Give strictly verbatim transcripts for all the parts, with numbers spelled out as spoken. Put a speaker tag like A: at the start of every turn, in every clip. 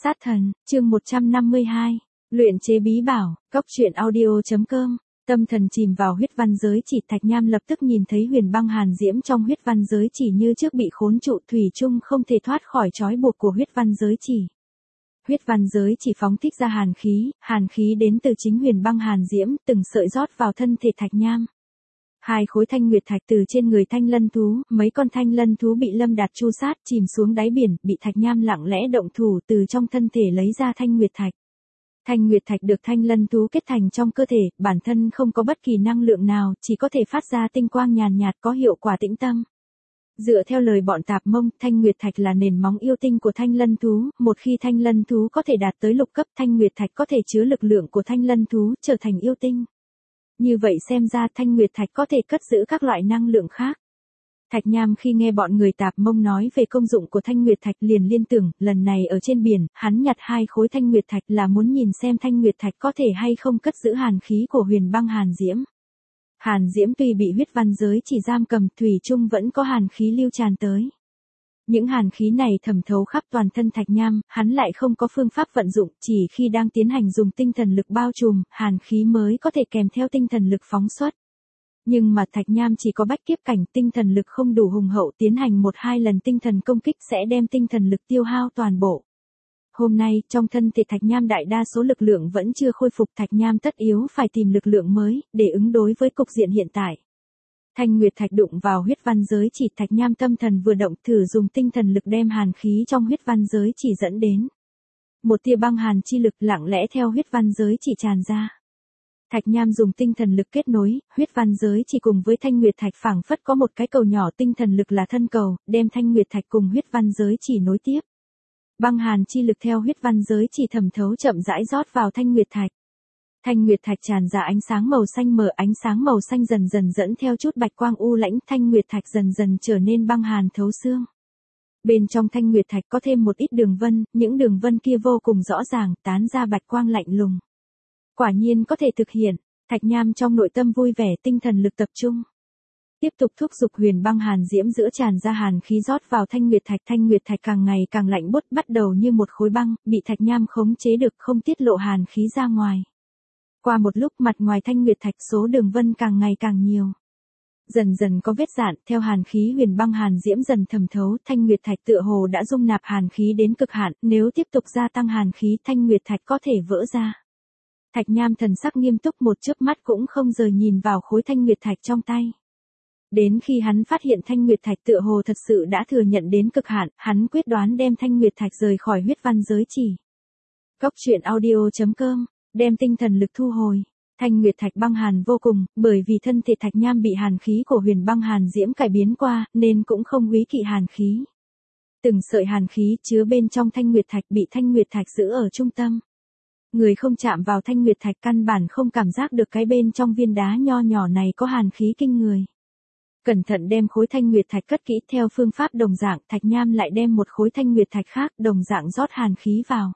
A: Sát thần, chương một trăm năm mươi hai. Luyện chế bí bảo, cốc truyện audio.com. Tâm thần chìm vào huyết văn giới chỉ, Thạch Nham lập tức nhìn thấy huyền băng hàn diễm trong huyết văn giới chỉ như trước bị khốn trụ, thủy chung không thể thoát khỏi trói buộc của huyết văn giới chỉ. Huyết văn giới chỉ phóng thích ra hàn khí, hàn khí đến từ chính huyền băng hàn diễm, từng sợi rót vào thân thể Thạch Nham. Hai khối thanh nguyệt thạch từ trên người thanh lân thú, mấy con thanh lân thú bị Lâm Đạt chu sát chìm xuống đáy biển, bị Thạch Nham lặng lẽ động thủ từ trong thân thể lấy ra thanh nguyệt thạch. Thanh nguyệt thạch được thanh lân thú kết thành trong cơ thể, bản thân không có bất kỳ năng lượng nào, chỉ có thể phát ra tinh quang nhàn nhạt có hiệu quả tĩnh tâm. Dựa theo lời bọn Tạp Mông, thanh nguyệt thạch là nền móng yêu tinh của thanh lân thú, một khi thanh lân thú có thể đạt tới lục cấp, thanh nguyệt thạch có thể chứa lực lượng của thanh lân thú, trở thành yêu tinh. Như vậy xem ra thanh nguyệt thạch có thể cất giữ các loại năng lượng khác. Thạch Nham khi nghe bọn người Tạp Mông nói về công dụng của thanh nguyệt thạch liền liên tưởng, lần này ở trên biển, hắn nhặt hai khối thanh nguyệt thạch là muốn nhìn xem thanh nguyệt thạch có thể hay không cất giữ hàn khí của huyền băng hàn diễm. Hàn diễm tuy bị huyết văn giới chỉ giam cầm, thủy chung vẫn có hàn khí lưu tràn tới. Những hàn khí này thẩm thấu khắp toàn thân Thạch Nham, hắn lại không có phương pháp vận dụng, chỉ khi đang tiến hành dùng tinh thần lực bao trùm, hàn khí mới có thể kèm theo tinh thần lực phóng xuất. Nhưng mà Thạch Nham chỉ có bách kiếp cảnh, tinh thần lực không đủ hùng hậu, tiến hành một hai lần tinh thần công kích sẽ đem tinh thần lực tiêu hao toàn bộ. Hôm nay, trong thân thể Thạch Nham đại đa số lực lượng vẫn chưa khôi phục, Thạch Nham tất yếu phải tìm lực lượng mới, để ứng đối với cục diện hiện tại. Thanh nguyệt thạch đụng vào huyết văn giới chỉ, Thạch Nham tâm thần vừa động, thử dùng tinh thần lực đem hàn khí trong huyết văn giới chỉ dẫn đến. Một tia băng hàn chi lực lặng lẽ theo huyết văn giới chỉ tràn ra. Thạch Nham dùng tinh thần lực kết nối, huyết văn giới chỉ cùng với thanh nguyệt thạch phảng phất có một cái cầu nhỏ, tinh thần lực là thân cầu, đem thanh nguyệt thạch cùng huyết văn giới chỉ nối tiếp. Băng hàn chi lực theo huyết văn giới chỉ thẩm thấu chậm rãi rót vào thanh nguyệt thạch. Thanh nguyệt thạch tràn ra ánh sáng màu xanh mờ, ánh sáng màu xanh dần dần dẫn theo chút bạch quang u lãnh, thanh nguyệt thạch dần dần trở nên băng hàn thấu xương. Bên trong thanh nguyệt thạch có thêm một ít đường vân, những đường vân kia vô cùng rõ ràng, tán ra bạch quang lạnh lùng. Quả nhiên có thể thực hiện, Thạch Nham trong nội tâm vui vẻ, tinh thần lực tập trung. Tiếp tục thúc giục huyền băng hàn diễm giữa tràn ra hàn khí rót vào thanh nguyệt thạch, thanh nguyệt thạch càng ngày càng lạnh buốt, bắt đầu như một khối băng, bị Thạch Nham khống chế được không tiết lộ hàn khí ra ngoài. Qua một lúc, mặt ngoài thanh nguyệt thạch số đường vân càng ngày càng nhiều. Dần dần có vết rạn, theo hàn khí huyền băng hàn diễm dần thẩm thấu, thanh nguyệt thạch tựa hồ đã dung nạp hàn khí đến cực hạn, nếu tiếp tục gia tăng hàn khí, thanh nguyệt thạch có thể vỡ ra. Thạch Nham thần sắc nghiêm túc, một chớp mắt cũng không rời nhìn vào khối thanh nguyệt thạch trong tay. Đến khi hắn phát hiện thanh nguyệt thạch tựa hồ thật sự đã thừa nhận đến cực hạn, hắn quyết đoán đem thanh nguyệt thạch rời khỏi huyết văn giới chỉ. Cốc truyện audio.com, đem tinh thần lực thu hồi. Thanh nguyệt thạch băng hàn vô cùng, bởi vì thân thể Thạch Nham bị hàn khí của huyền băng hàn diễm cải biến qua, nên cũng không úy kỵ hàn khí. Từng sợi hàn khí chứa bên trong thanh nguyệt thạch bị thanh nguyệt thạch giữ ở trung tâm. Người không chạm vào thanh nguyệt thạch căn bản không cảm giác được cái bên trong viên đá nho nhỏ này có hàn khí kinh người. Cẩn thận đem khối thanh nguyệt thạch cất kỹ, theo phương pháp đồng dạng, Thạch Nham lại đem một khối thanh nguyệt thạch khác đồng dạng rót hàn khí vào.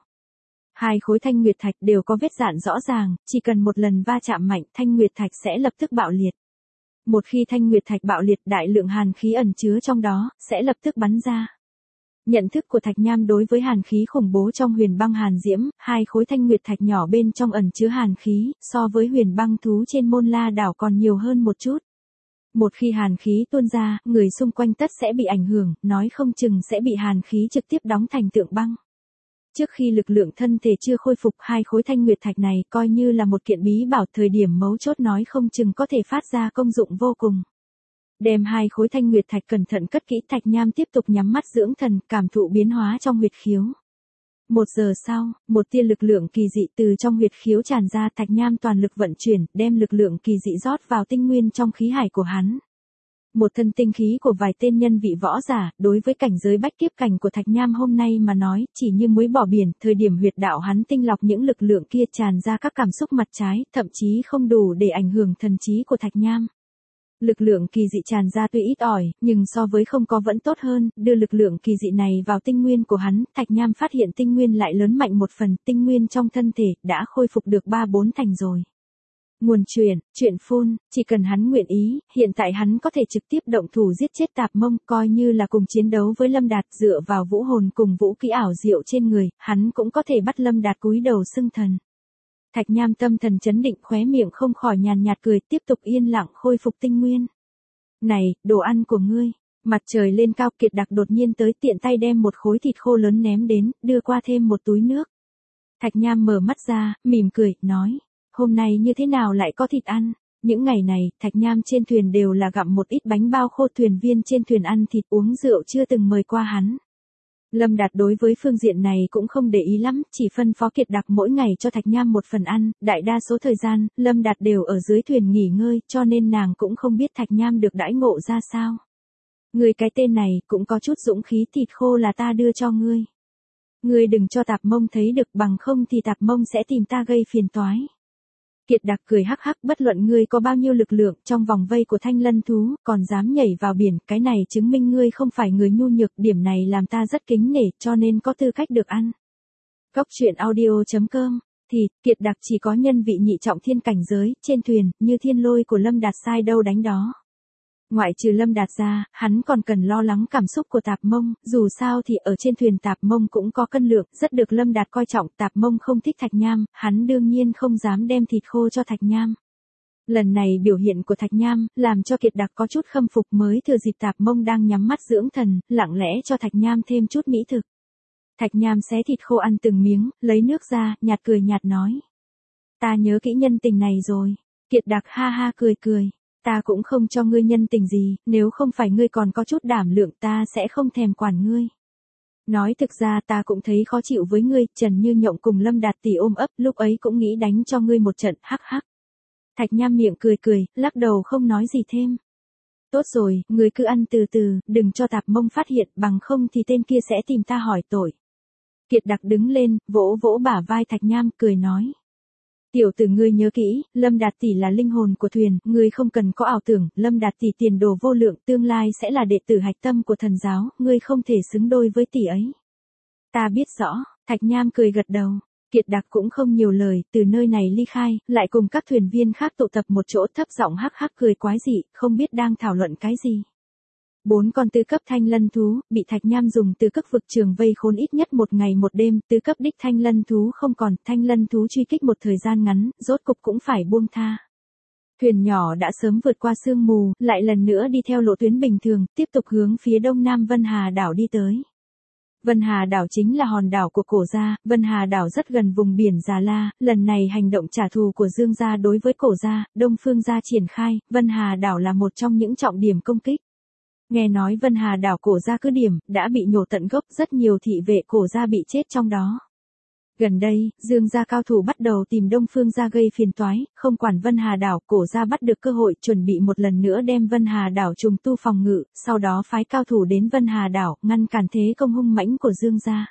A: Hai khối thanh nguyệt thạch đều có vết rạn rõ ràng, chỉ cần một lần va chạm mạnh, thanh nguyệt thạch sẽ lập tức bạo liệt. Một khi thanh nguyệt thạch bạo liệt, đại lượng hàn khí ẩn chứa trong đó sẽ lập tức bắn ra. Nhận thức của Thạch Nham đối với hàn khí khủng bố trong huyền băng hàn diễm, hai khối thanh nguyệt thạch nhỏ bên trong ẩn chứa hàn khí, so với huyền băng thú trên Môn La đảo còn nhiều hơn một chút. Một khi hàn khí tuôn ra, người xung quanh tất sẽ bị ảnh hưởng, nói không chừng sẽ bị hàn khí trực tiếp đóng thành tượng băng. Trước khi lực lượng thân thể chưa khôi phục, hai khối thanh nguyệt thạch này coi như là một kiện bí bảo, thời điểm mấu chốt nói không chừng có thể phát ra công dụng vô cùng. Đem hai khối thanh nguyệt thạch cẩn thận cất kỹ, Thạch Nham tiếp tục nhắm mắt dưỡng thần, cảm thụ biến hóa trong huyệt khiếu. Một giờ sau, một tia lực lượng kỳ dị từ trong huyệt khiếu tràn ra, Thạch Nham toàn lực vận chuyển, đem lực lượng kỳ dị rót vào tinh nguyên trong khí hải của hắn. Một thân tinh khí của vài tên nhân vị võ giả, đối với cảnh giới bách kiếp cảnh của Thạch Nham hôm nay mà nói, chỉ như muối bỏ biển, thời điểm huyệt đạo hắn tinh lọc những lực lượng kia tràn ra các cảm xúc mặt trái, thậm chí không đủ để ảnh hưởng thần trí của Thạch Nham. Lực lượng kỳ dị tràn ra tuy ít ỏi, nhưng so với không có vẫn tốt hơn, đưa lực lượng kỳ dị này vào tinh nguyên của hắn, Thạch Nham phát hiện tinh nguyên lại lớn mạnh một phần, tinh nguyên trong thân thể đã khôi phục được ba bốn thành rồi. Nguồn chuyện, chuyện phun, chỉ cần hắn nguyện ý, hiện tại hắn có thể trực tiếp động thủ giết chết Tạp Mông, coi như là cùng chiến đấu với Lâm Đạt, dựa vào vũ hồn cùng vũ kỹ ảo diệu trên người, hắn cũng có thể bắt Lâm Đạt cúi đầu xưng thần. Thạch Nham tâm thần chấn định, khóe miệng không khỏi nhàn nhạt cười, tiếp tục yên lặng khôi phục tinh nguyên. Này, đồ ăn của ngươi. Mặt trời lên cao, Kiệt Đặc đột nhiên tới, tiện tay đem một khối thịt khô lớn ném đến, đưa qua thêm một túi nước. Thạch Nham mở mắt ra, mỉm cười, nói, hôm nay như thế nào lại có thịt ăn? Những ngày này, Thạch Nham trên thuyền đều là gặm một ít bánh bao khô, thuyền viên trên thuyền ăn thịt uống rượu chưa từng mời qua hắn. Lâm Đạt đối với phương diện này cũng không để ý lắm, chỉ phân phó Kiệt Đặc mỗi ngày cho Thạch Nham một phần ăn, đại đa số thời gian, Lâm Đạt đều ở dưới thuyền nghỉ ngơi, cho nên nàng cũng không biết Thạch Nham được đãi ngộ ra sao. Ngươi cái tên này, cũng có chút dũng khí, thịt khô là ta đưa cho ngươi. Ngươi đừng cho Tạp Mông thấy được, bằng không thì Tạp Mông sẽ tìm ta gây phiền toái. Kiệt Đặc cười hắc hắc, bất luận ngươi có bao nhiêu lực lượng, trong vòng vây của thanh lân thú, còn dám nhảy vào biển, cái này chứng minh ngươi không phải người nhu nhược, điểm này làm ta rất kính nể, cho nên có tư cách được ăn. Cốc truyện audio chấm com, thì, Kiệt Đặc chỉ có nhân vị nhị trọng thiên cảnh giới, trên thuyền, như thiên lôi của Lâm Đạt sai đâu đánh đó. Ngoại trừ Lâm Đạt ra, hắn còn cần lo lắng cảm xúc của Tạp Mông, dù sao thì ở trên thuyền Tạp Mông cũng có cân lượng, rất được Lâm Đạt coi trọng, Tạp Mông không thích Thạch Nham, hắn đương nhiên không dám đem thịt khô cho Thạch Nham. Lần này biểu hiện của Thạch Nham, làm cho Kiệt Đặc có chút khâm phục, mới thừa dịp Tạp Mông đang nhắm mắt dưỡng thần, lặng lẽ cho Thạch Nham thêm chút mỹ thực. Thạch Nham xé thịt khô ăn từng miếng, lấy nước ra, nhạt cười nhạt nói. Ta nhớ kỹ nhân tình này rồi. Kiệt Đặc ha ha cười cười. Ta cũng không cho ngươi nhân tình gì, nếu không phải ngươi còn có chút đảm lượng ta sẽ không thèm quản ngươi. Nói thực ra ta cũng thấy khó chịu với ngươi, Trần Như Nhộng cùng Lâm Đạt tỷ ôm ấp, lúc ấy cũng nghĩ đánh cho ngươi một trận, hắc hắc. Thạch Nham miệng cười cười, lắc đầu không nói gì thêm. Tốt rồi, ngươi cứ ăn từ từ, đừng cho Tạp Mông phát hiện, bằng không thì tên kia sẽ tìm ta hỏi tội. Kiệt Đặc đứng lên, vỗ vỗ bả vai Thạch Nham, cười nói. Tiểu tử ngươi nhớ kỹ, Lâm Đạt tỷ là linh hồn của thuyền, ngươi không cần có ảo tưởng, Lâm Đạt tỷ tiền đồ vô lượng, tương lai sẽ là đệ tử hạch tâm của thần giáo, ngươi không thể xứng đôi với tỷ ấy. Ta biết rõ, Thạch Nham cười gật đầu. Kiệt Đặc cũng không nhiều lời, từ nơi này ly khai, lại cùng các thuyền viên khác tụ tập một chỗ, thấp giọng hắc hắc cười quái dị, không biết đang thảo luận cái gì. Bốn con tứ cấp thanh lân thú, bị Thạch Nham dùng tứ cấp vực trường vây khốn ít nhất một ngày một đêm, tứ cấp đích thanh lân thú không còn, thanh lân thú truy kích một thời gian ngắn, rốt cục cũng phải buông tha. Thuyền nhỏ đã sớm vượt qua sương mù, lại lần nữa đi theo lộ tuyến bình thường, tiếp tục hướng phía đông nam Vân Hà đảo đi tới. Vân Hà đảo chính là hòn đảo của Cổ gia, Vân Hà đảo rất gần vùng biển Già La, lần này hành động trả thù của Dương gia đối với Cổ gia, Đông Phương gia triển khai, Vân Hà đảo là một trong những trọng điểm công kích. Nghe nói Vân Hà đảo Cổ gia cứ điểm, đã bị nhổ tận gốc, rất nhiều thị vệ Cổ gia bị chết trong đó. Gần đây, Dương gia cao thủ bắt đầu tìm Đông Phương gia gây phiền toái, không quản Vân Hà đảo, Cổ gia bắt được cơ hội chuẩn bị một lần nữa đem Vân Hà đảo trùng tu phòng ngự, sau đó phái cao thủ đến Vân Hà đảo, ngăn cản thế công hung mãnh của Dương gia.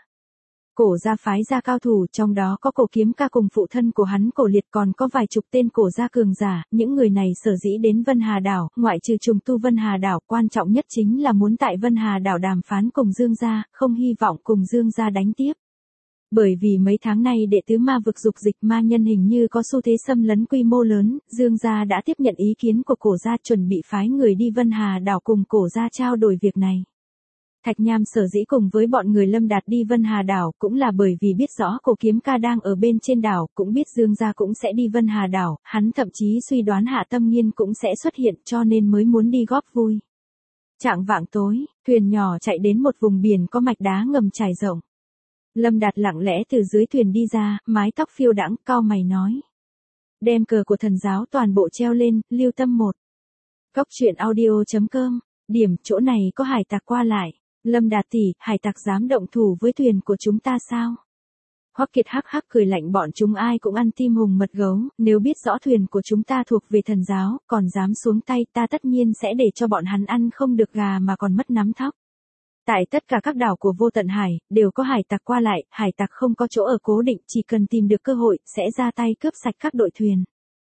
A: Cổ gia phái ra cao thủ, trong đó có Cổ Kiếm Ca cùng phụ thân của hắn Cổ Liệt, còn có vài chục tên Cổ gia cường giả, những người này sở dĩ đến Vân Hà đảo, ngoại trừ trùng tu Vân Hà đảo, quan trọng nhất chính là muốn tại Vân Hà đảo đàm phán cùng Dương gia, không hy vọng cùng Dương gia đánh tiếp. Bởi vì mấy tháng nay đệ tứ ma vực dục dịch ma nhân hình như có xu thế xâm lấn quy mô lớn, Dương gia đã tiếp nhận ý kiến của Cổ gia, chuẩn bị phái người đi Vân Hà đảo cùng Cổ gia trao đổi việc này. Thạch Nham sở dĩ cùng với bọn người Lâm Đạt đi Vân Hà đảo, cũng là bởi vì biết rõ Cổ Kiếm Ca đang ở bên trên đảo, cũng biết Dương gia cũng sẽ đi Vân Hà đảo, hắn thậm chí suy đoán Hạ Tâm Nghiên cũng sẽ xuất hiện, cho nên mới muốn đi góp vui. Chạng vạng tối, thuyền nhỏ chạy đến một vùng biển có mạch đá ngầm trải rộng. Lâm Đạt lặng lẽ từ dưới thuyền đi ra, mái tóc phiêu đãng, cau mày nói. Đem cờ của thần giáo toàn bộ treo lên, lưu tâm một. Cốc truyện audio chấm com, điểm, chỗ này có hải tặc qua lại. Lâm Đạt tỷ, hải tặc dám động thủ với thuyền của chúng ta sao? Hoắc Kiệt hắc hắc cười lạnh, bọn chúng ai cũng ăn tim hùng mật gấu, nếu biết rõ thuyền của chúng ta thuộc về thần giáo, còn dám xuống tay, ta tất nhiên sẽ để cho bọn hắn ăn không được gà mà còn mất nắm thóc. Tại tất cả các đảo của Vô Tận Hải, đều có hải tặc qua lại, hải tặc không có chỗ ở cố định, chỉ cần tìm được cơ hội, sẽ ra tay cướp sạch các đội thuyền.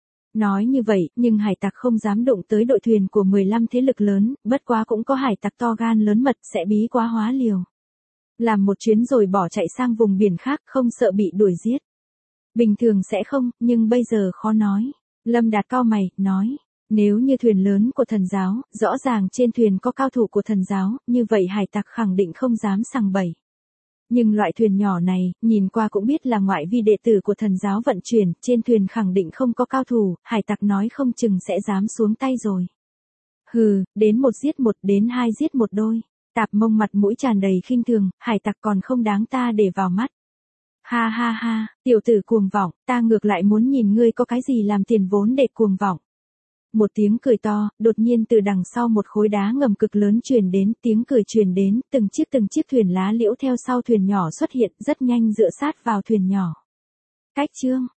A: Nói như vậy, nhưng hải tặc không dám đụng tới đội thuyền của mười lăm thế lực lớn, bất quá cũng có hải tặc to gan lớn mật sẽ bí quá hóa liều. Làm một chuyến rồi bỏ chạy sang vùng biển khác, không sợ bị đuổi giết. Bình thường sẽ không, nhưng bây giờ khó nói. Lâm Đạt cau mày, nói, nếu như thuyền lớn của thần giáo, rõ ràng trên thuyền có cao thủ của thần giáo, như vậy hải tặc khẳng định không dám sằng bậy. Nhưng loại thuyền nhỏ này, nhìn qua cũng biết là ngoại vi đệ tử của thần giáo vận chuyển, trên thuyền khẳng định không có cao thủ, hải tặc nói không chừng sẽ dám xuống tay rồi. Hừ, đến một giết một, đến hai giết một đôi. Tạp Mông mặt mũi tràn đầy khinh thường, hải tặc còn không đáng ta để vào mắt. Ha ha ha, tiểu tử cuồng vọng, ta ngược lại muốn nhìn ngươi có cái gì làm tiền vốn để cuồng vọng. Một tiếng cười to, đột nhiên từ đằng sau một khối đá ngầm cực lớn truyền đến, tiếng cười truyền đến, từng chiếc từng chiếc thuyền lá liễu theo sau thuyền nhỏ xuất hiện, rất nhanh dựa sát vào thuyền nhỏ. Cách chương